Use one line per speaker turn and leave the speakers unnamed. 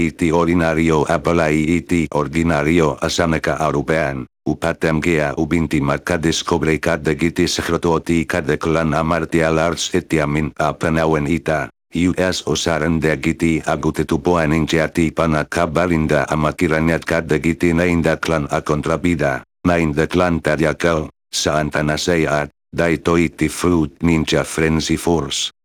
iti ordinario apalai iti ordinario asanaka arupean. Upatem gea ubinti maka descobre kada giti sekretoti kada klan martial arts etiamin apanawen ita. US osaran de giti agutetupoan injati panakabalinda amakiranyat kada giti na inda klan a kontrabida, na inda klan tadyakal, saan tanasayat, daito iti fruit ninja frenzy force.